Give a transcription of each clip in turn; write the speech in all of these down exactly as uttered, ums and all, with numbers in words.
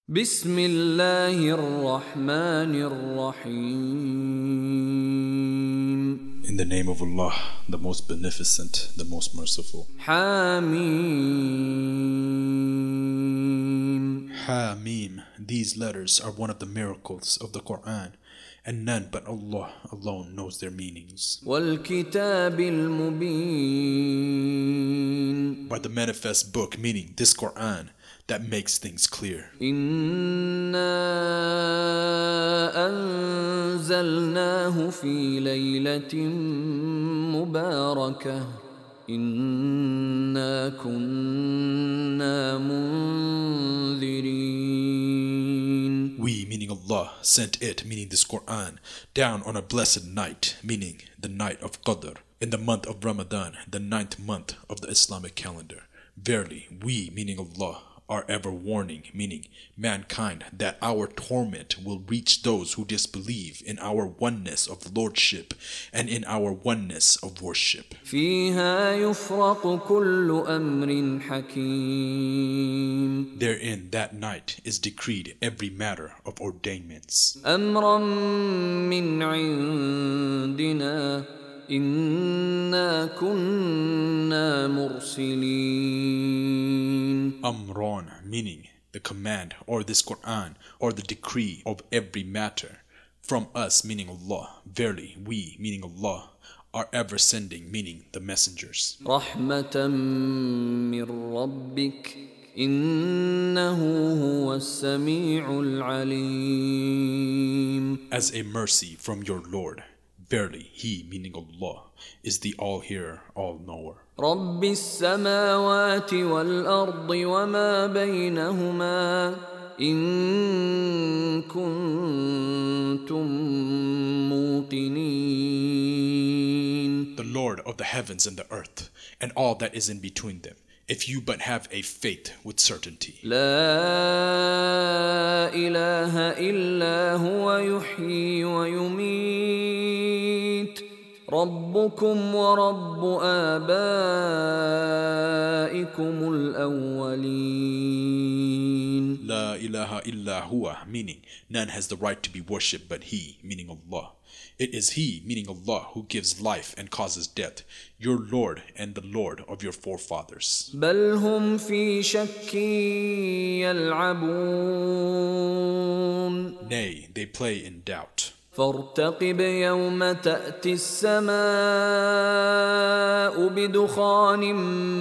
بسم الله الرحمن الرحيم. In the name of Allah, the most beneficent, the most merciful. حميم. Hamim. These letters are one of the miracles of the Quran, and none but Allah alone knows their meanings. والكتاب المبين. By the manifest book, meaning this Quran, that makes things clear. إنا أنزلناه في ليلة مباركة إنا كنا منذرين. We, meaning Allah, sent it, meaning this Quran, down on a blessed night, meaning the night of Qadr, in the month of Ramadan, the ninth month of the Islamic calendar. Verily, we, meaning Allah, are ever warning, meaning mankind, that our torment will reach those who disbelieve in our oneness of lordship and in our oneness of worship. فيها يفرق كل أمر حكيم. Therein that night is decreed every matter of ordainments. أمرا من عندنا إنا كنا مرسلين. Amran, meaning the command or this Quran or the decree of every matter. From us, meaning Allah. Verily, we, meaning Allah, are ever sending, meaning the messengers. رحمة من ربك إنه هو السميع العليم. As a mercy from your Lord. Verily, He, meaning Allah, is the all-hearer, all-knower. رب السماوات والأرض وما بينهما إن كنتم موقنين. The Lord of the heavens and the earth, and all that is in between them, if you but have a faith with certainty. لا إله إلا هو يحيي ويميت ربكم ورب آبائكم الأولين. La ilaha illa huwa, meaning none has the right to be worshipped but He, meaning Allah. It is He, meaning Allah, who gives life and causes death, your Lord and the Lord of your forefathers. بل هم في شك يلعبون. Nay, they play in doubt. فارتقب يوم تأتي السماء بدخان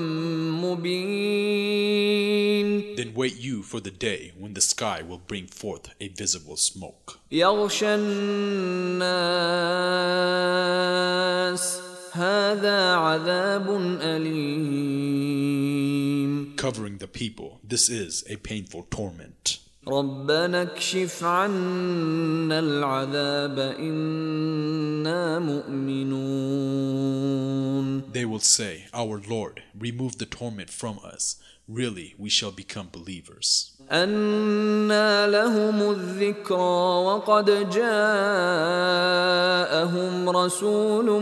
مبين. Then wait you for the day when the sky will bring forth a visible smoke. يغشى الناس هذا عذاب أليم. Covering the people, this is a painful torment. ربنا اكشف عنا العذاب إنا مؤمنون. They will say, Our Lord, remove the torment from us. Really, we shall become believers. أنى لهم الذكرى وقد جاءهم رسول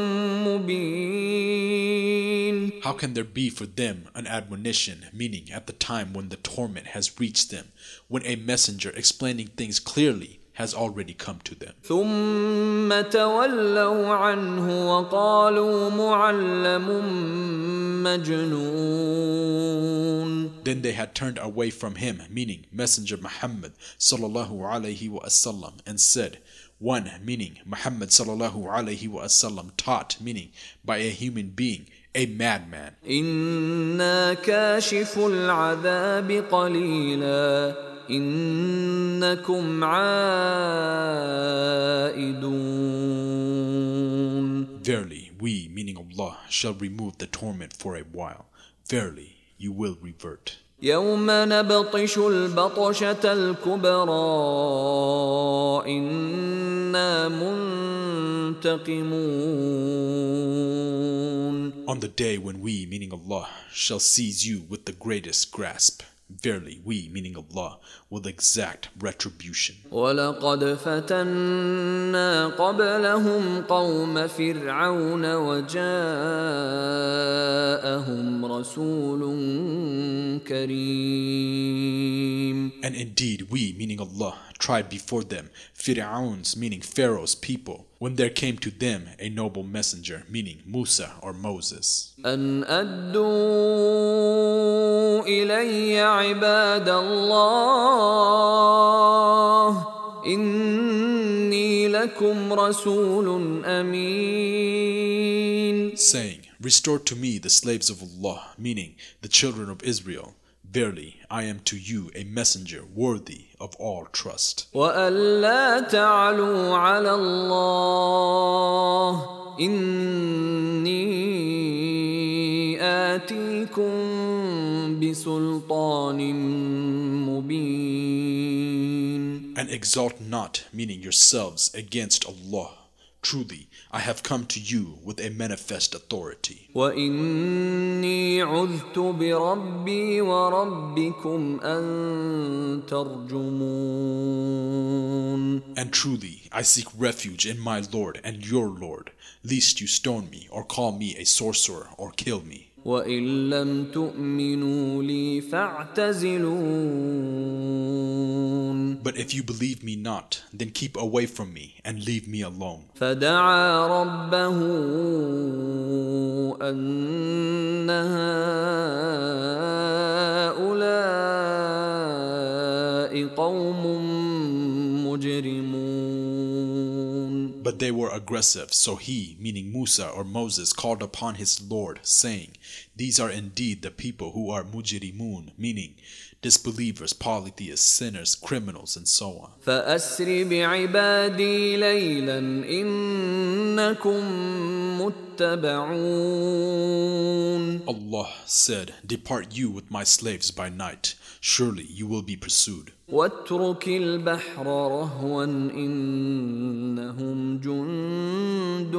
مبين. How can there be for them an admonition, meaning at the time when the torment has reached them, when a messenger explaining things clearly has already come to them? ثم تولوا عنه وقالوا معلم مجنون. Then they had turned away from him, meaning Messenger Muhammad sallallahu alaihi wasallam, and said, one, meaning Muhammad sallallahu alaihi wasallam, taught, meaning by a human being, a madman. إنا كاشف العذاب قليلا إنكم عائدون. Verily, we, meaning Allah, shall remove the torment for a while. Verily, you will revert. يوم نبطش البطشة الكبرى إنا منتقمون. On the day when we, meaning Allah, shall seize you with the greatest grasp. Verily, we, meaning Allah, will exact retribution. وَلَقَدْ فَتَنَّا قَبْلَهُمْ قَوْمَ فِرْعَوْنَ وَجَاءَهُمْ رَسُولٌ كَرِيمٌ. And indeed, we, meaning Allah, tried before them Fir'aun's, meaning Pharaoh's people, when there came to them a noble messenger, meaning Musa or Moses. أَنْ أَدُّوا إِلَيَّ عِبَادَ اللَّهِ إِنِّي لَكُمْ رَسُولٌ أَمِينٌ. Saying, restore to me the slaves of Allah, meaning the children of Israel. Verily, I am to you a messenger worthy of all trust. وَأَلَّا تَعْلُوا عَلَى اللَّهِ إِنِّي آتِيكُمْ بِسُلْطَانٍ مُبِينٍ. And exalt not, meaning yourselves, against Allah. Truly, I have come to you with a manifest authority. وَإِنِّي عُذْتُ بِرَبِّي وَرَبِّكُمْ أَن تَرْجُمُونَ. And truly, I seek refuge in my Lord and your Lord, lest you stone me or call me a sorcerer or kill me. وَإِن لَّمْ تُؤْمِنُوا لِي فَاعْتَزِلُونِ. But if you believe me not, then keep away from me and leave me alone. فَدَعَا رَبَّهُ أَنَّ هَٰؤُلَاءِ قَوْمٌ مُجْرِمُونَ. But they were aggressive, so he, meaning Musa or Moses, called upon his Lord, saying, these are indeed the people who are mujrimun, meaning disbelievers, polytheists, sinners, criminals, and so on. فَأَسْرِ بِعِبَادِي لَيْلًا إِنَّكُمْ مُتَّبَعُونَ. Allah said, depart you with my slaves by night, surely you will be pursued. وَاتْرُكِ الْبَحْرَ رَهْوًا إِنَّهُمْ جُندٌ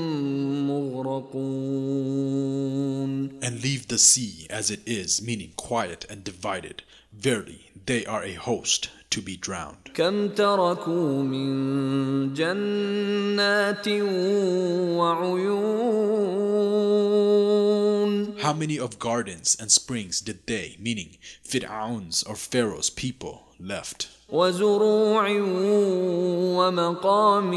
مُغْرَقُونَ. And leave the sea as it is, meaning quiet and divided. Verily, they are a host to be drowned. كَمْ تَرَكُوا مِنْ جَنَّاتٍ وَعُيُونٍ. How many of gardens and springs did they, meaning Fir'aun's or Pharaoh's people, left? وَزُرُوعٍ وَمَقَامٍ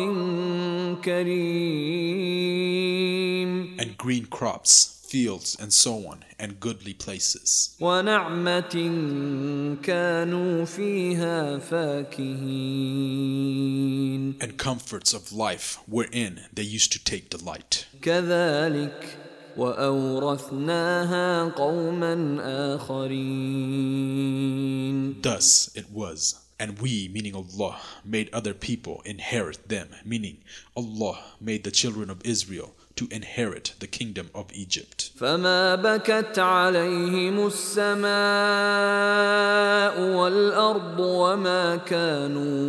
كَرِيمٍ. And green crops, fields, and so on, and goodly places. وَنَعْمَةٍ كَانُوا فِيهَا فَاكِهِينَ. And comforts of life wherein they used to take delight. كَذَلِكَ وَأَوْرَثْنَاهَا قَوْمًا آخَرِينَ. Thus it was. And we, meaning Allah, made other people inherit them, meaning Allah made the children of Israel to inherit the kingdom of Egypt. فَمَا بَكَتْ عَلَيْهِمُ السَّمَاءُ وَالْأَرْضُ وَمَا كَانُوا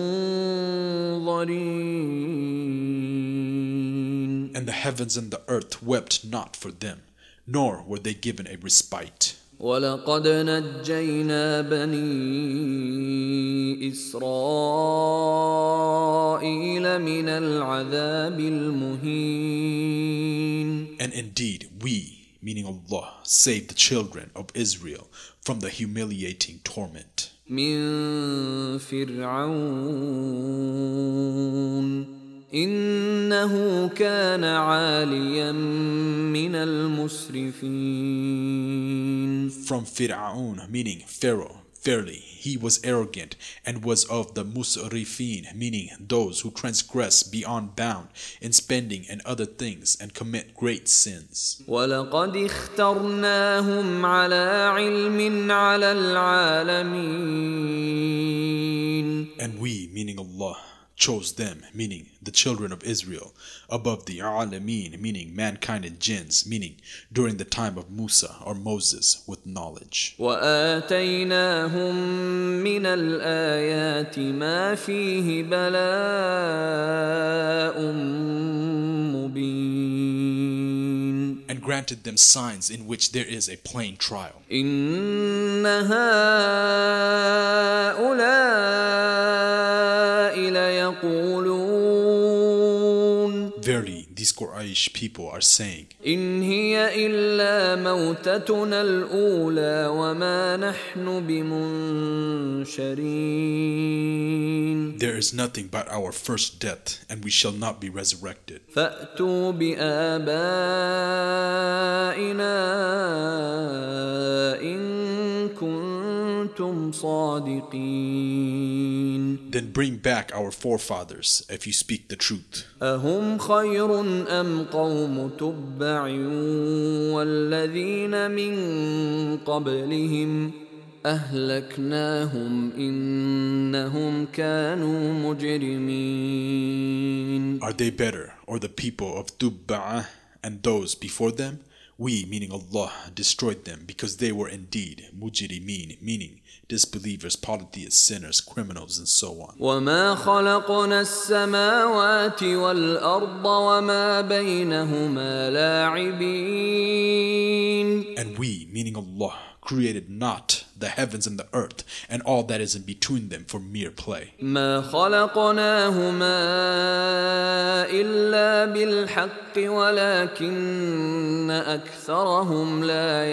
مُنظَرِينَ. And the heavens and the earth wept not for them, nor were they given a respite. وَلَقَدْ نَجَّيْنَا بَنِي إِسْرَائِيلَ مِنَ الْعَذَابِ الْمُهِينِ. And indeed, we, meaning Allah, saved the children of Israel from the humiliating torment. مِن فِرْعَوْنَ إِنَّهُ كَانَ عَالِيًا مِنَ الْمُسْرِفِينَ. From Fir'aun, meaning Pharaoh, verily he was arrogant and was of the musrifin, meaning those who transgress beyond bound in spending and other things and commit great sins. وَلَقَدِ اخْتَرْنَاهُمْ عَلَى عِلْمٍ عَلَى الْعَالَمِينَ. And we, meaning Allah, chose them, meaning the children of Israel, above the alameen, meaning mankind and jinns, meaning during the time of Musa or Moses, with knowledge. وَآتَيْنَاهُمْ مِنَ الْآيَاتِ مَا فِيهِ بَلَاءٌ مُبِينٌ. And granted them signs in which there is a plain trial. إن هؤلاء ليقولون Verily, these Quraysh people are saying, إن هي إلا موتتنا الأولى وما نحن بمنشرين. there is nothing but our first death, and we shall not be resurrected. فأتوا بآبائنا إن كنتم صادقين. Then bring back our forefathers if you speak the truth. أهم خير أم قوم تبع والذين من قبلهم أهلكناهم إنهم كانوا مجرمين. Are they better, or the people of Dubba'ah and those before them? We, meaning Allah, destroyed them because they were indeed mujrimeen, meaning disbelievers, polytheists, sinners, criminals, and so on. وما خلقنا السماوات والأرض وما بينهما لاعبين. And we, meaning Allah, created not the heavens and the earth and all that is in between them for mere play. ما خلقناهما إلا بالحق ولكن أكثرهم لا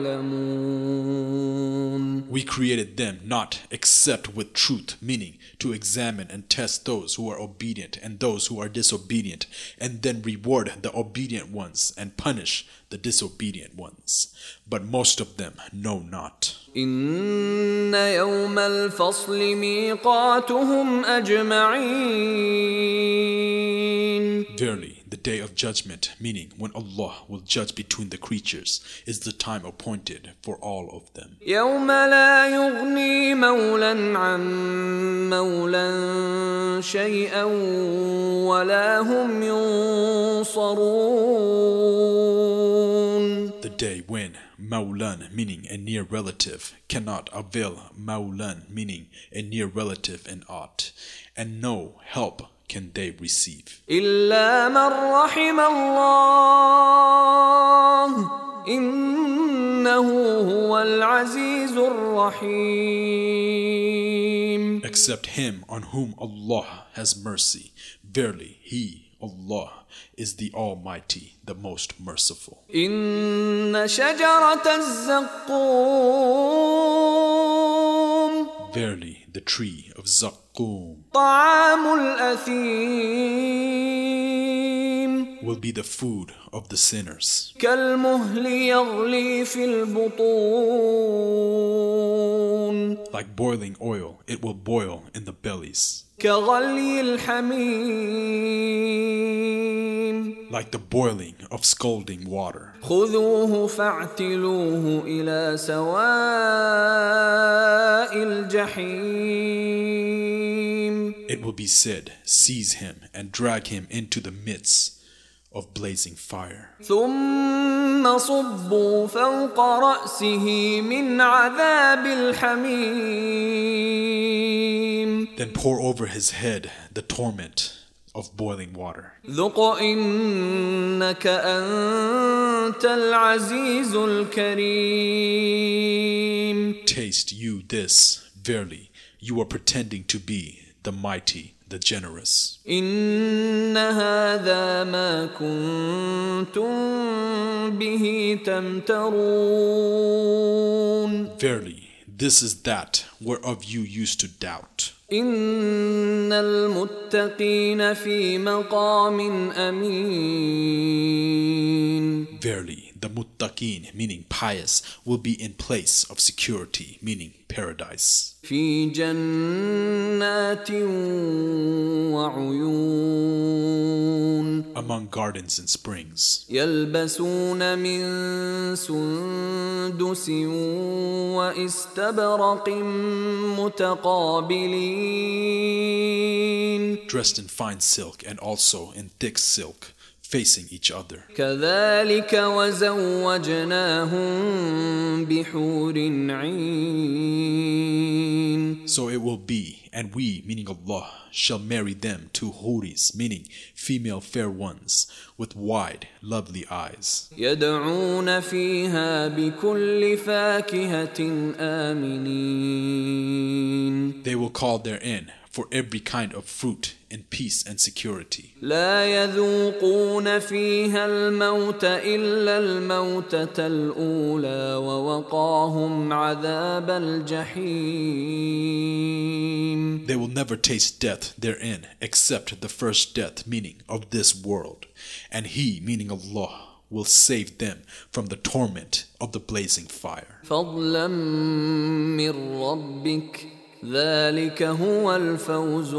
يعلمون. We created them not except with truth, meaning to examine and test those who are obedient and those who are disobedient, and then reward the obedient ones and punish the disobedient ones. But most of them know not. إن يوم الفصل ميقاتهم أجمعين. Verily, the day of judgment, meaning when Allah will judge between the creatures, is the time appointed for all of them. يوم لا يغني مولا عن مولا شيئا ولا هم ينصرون. The day when Mawlan, meaning a near relative, cannot avail Mawlan, meaning a near relative in aught, and no help can they receive. إلا من رحم الله إنه هو العزيز الرحيم. Except him on whom Allah has mercy. Verily, he, Allah, is the Almighty, the most merciful. إن شجرة الزقوم Verily, the tree of Zaqqum طعام الأثيم will be the food of the sinners. كالمهل يغلي في البطون Like boiling oil, it will boil in the bellies. كغلي الحميم Like the boiling of scalding water. خذوه فاعتلوه إلى سواء الجحيم. It will be said, seize him and drag him into the midst of blazing fire. ثم صبوا فوق رأسه من عذاب الحميم. Then pour over his head the torment of boiling water. ذق إنك أنت العزيز الكريم. Taste you this, verily, you are pretending to be the mighty, the generous. إن هذا ما كنتم به تمترون. Verily, this is that whereof you used to doubt. إن المتقين في مقام أمين. Verily, the muttaqin, meaning pious, will be in place of security, meaning paradise. في جنات وعيون. Among gardens and springs. يلبسون من سندس واستبرق متقابلين. Dressed in fine silk and also in thick silk, facing each other. كذلك وزوجناهم بحور عين. So it will be, and we, meaning Allah, shall marry them to huris, meaning female fair ones, with wide, lovely eyes. يدعون فيها بكل فاكهة آمنين. They will call therein for every kind of fruit in peace and security. لا يذوقون فيها الموت إلا الموتة الأولى ووقاهم عذاب الجحيم. They will never taste death therein except the first death, meaning of this world. And He, meaning Allah, will save them from the torment of the blazing fire. فضلا من ربك ذلك هو الفوز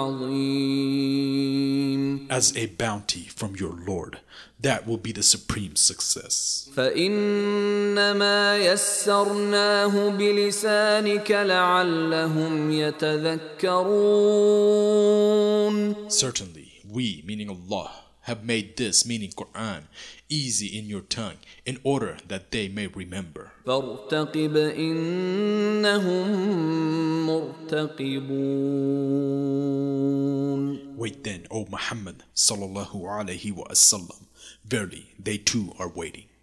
العظيم. As a bounty from your Lord, that will be the supreme success. فإنما يسرناه بلسانك لعلهم يتذكرون. Certainly, we, meaning Allah, have made this, meaning Quran, easy in your tongue in order that they may remember. فارتقب إنهم مرتقبون. Wait then, O Muhammad sallallahu alaihi wasallam, verily they too are waiting.